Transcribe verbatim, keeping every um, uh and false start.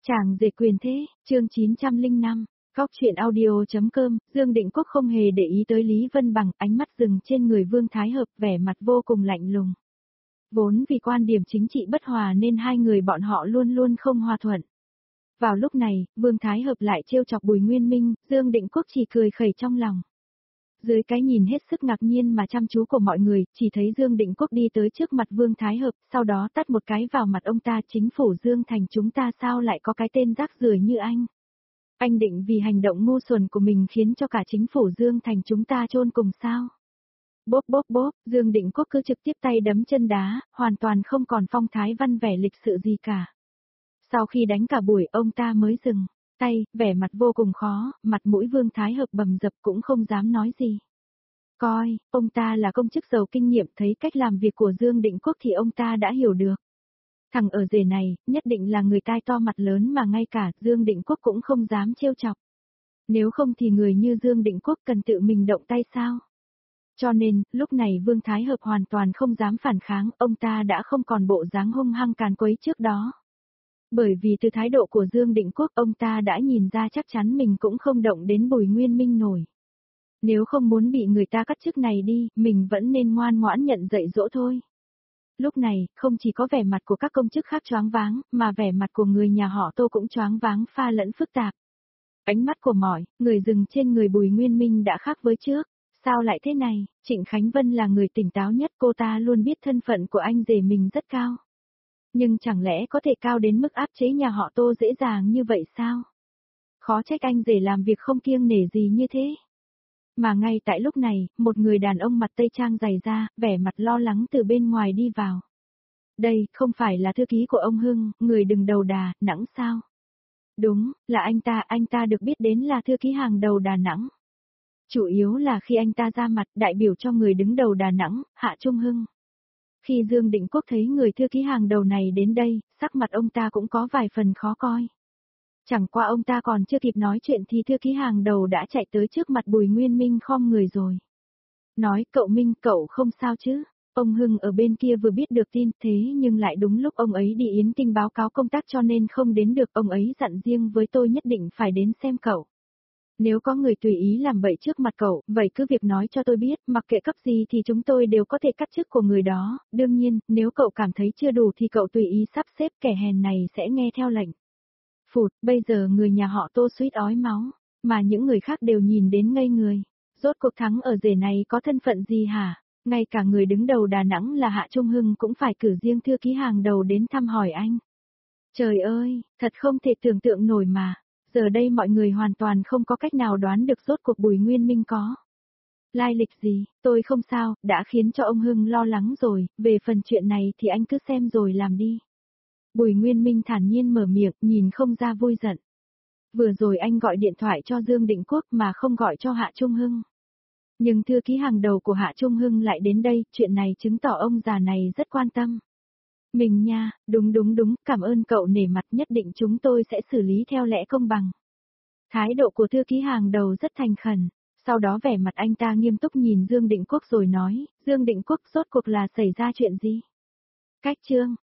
Chàng rể quyền thế, chương chín trăm lẻ năm, Góc chuyện audio.com, Dương Định Quốc không hề để ý tới Lý Vân Bằng, ánh mắt dừng trên người Vương Thái Hợp, vẻ mặt vô cùng lạnh lùng. Vốn vì quan điểm chính trị bất hòa nên hai người bọn họ luôn luôn không hòa thuận. Vào lúc này, Vương Thái Hợp lại trêu chọc Bùi Nguyên Minh, Dương Định Quốc chỉ cười khẩy trong lòng. Dưới cái nhìn hết sức ngạc nhiên mà chăm chú của mọi người, chỉ thấy Dương Định Quốc đi tới trước mặt Vương Thái Hợp, sau đó tát một cái vào mặt ông ta. Chính phủ Dương Thành chúng ta sao lại có cái tên rác rưởi như anh? Anh định vì hành động ngu xuẩn của mình khiến cho cả chính phủ Dương Thành chúng ta chôn cùng sao? Bốp bốp bốp, Dương Định Quốc cứ trực tiếp tay đấm chân đá, hoàn toàn không còn phong thái văn vẻ lịch sự gì cả. Sau khi đánh cả buổi ông ta mới dừng tay, vẻ mặt vô cùng khó, mặt mũi Vương Thái Hợp bầm dập cũng không dám nói gì. Coi, ông ta là công chức giàu kinh nghiệm, thấy cách làm việc của Dương Định Quốc thì ông ta đã hiểu được. Thằng ở rể này, nhất định là người tai to mặt lớn mà ngay cả Dương Định Quốc cũng không dám trêu chọc. Nếu không thì người như Dương Định Quốc cần tự mình động tay sao? Cho nên, lúc này Vương Thái Hợp hoàn toàn không dám phản kháng, ông ta đã không còn bộ dáng hung hăng càn quấy trước đó. Bởi vì từ thái độ của Dương Định Quốc ông ta đã nhìn ra chắc chắn mình cũng không động đến Bùi Nguyên Minh nổi. Nếu không muốn bị người ta cắt chức này đi, mình vẫn nên ngoan ngoãn nhận dạy dỗ thôi. Lúc này, không chỉ có vẻ mặt của các công chức khác choáng váng, mà vẻ mặt của người nhà họ Tô cũng choáng váng pha lẫn phức tạp. Ánh mắt của mọi người dừng trên người Bùi Nguyên Minh đã khác với trước. Sao lại thế này? Trịnh Khánh Vân là người tỉnh táo nhất, cô ta luôn biết thân phận của anh rể mình rất cao. Nhưng chẳng lẽ có thể cao đến mức áp chế nhà họ Tô dễ dàng như vậy sao? Khó trách anh rể làm việc không kiêng nể gì như thế. Mà ngay tại lúc này, một người đàn ông mặt tây trang dày da, vẻ mặt lo lắng từ bên ngoài đi vào. Đây, không phải là thư ký của ông Hưng, người đừng đầu Đà Nẵng sao? Đúng, là anh ta, anh ta được biết đến là thư ký hàng đầu Đà Nẵng. Chủ yếu là khi anh ta ra mặt đại biểu cho người đứng đầu Đà Nẵng, Hạ Trung Hưng. Khi Dương Định Quốc thấy người thư ký hàng đầu này đến đây, sắc mặt ông ta cũng có vài phần khó coi. Chẳng qua ông ta còn chưa kịp nói chuyện thì thư ký hàng đầu đã chạy tới trước mặt Bùi Nguyên Minh khom người rồi. Nói, cậu Minh, cậu không sao chứ? Ông Hưng ở bên kia vừa biết được tin thế nhưng lại đúng lúc ông ấy đi Yến Kinh báo cáo công tác cho nên không đến được. Ông ấy dặn riêng với tôi nhất định phải đến xem cậu. Nếu có người tùy ý làm bậy trước mặt cậu, vậy cứ việc nói cho tôi biết, mặc kệ cấp gì thì chúng tôi đều có thể cắt chức của người đó. Đương nhiên, nếu cậu cảm thấy chưa đủ thì cậu tùy ý sắp xếp, kẻ hèn này sẽ nghe theo lệnh. Phụt, bây giờ người nhà họ Tô suýt ói máu, mà những người khác đều nhìn đến ngây người. Rốt cuộc thắng ở rể này có thân phận gì hả? Ngay cả người đứng đầu Đà Nẵng là Hạ Trung Hưng cũng phải cử riêng thư ký hàng đầu đến thăm hỏi anh. Trời ơi, thật không thể tưởng tượng nổi mà. Giờ đây mọi người hoàn toàn không có cách nào đoán được rốt cuộc Bùi Nguyên Minh có lai lịch gì. Tôi không sao, đã khiến cho ông Hưng lo lắng rồi, về phần chuyện này thì anh cứ xem rồi làm đi. Bùi Nguyên Minh thản nhiên mở miệng, nhìn không ra vui giận. Vừa rồi anh gọi điện thoại cho Dương Định Quốc mà không gọi cho Hạ Trung Hưng. Nhưng thư ký hàng đầu của Hạ Trung Hưng lại đến đây, chuyện này chứng tỏ ông già này rất quan tâm. Mình nha, đúng đúng đúng, cảm ơn cậu nể mặt, nhất định chúng tôi sẽ xử lý theo lẽ công bằng. Thái độ của thư ký hàng đầu rất thành khẩn, sau đó vẻ mặt anh ta nghiêm túc nhìn Dương Định Quốc rồi nói, Dương Định Quốc rốt cuộc là xảy ra chuyện gì? Cách chương,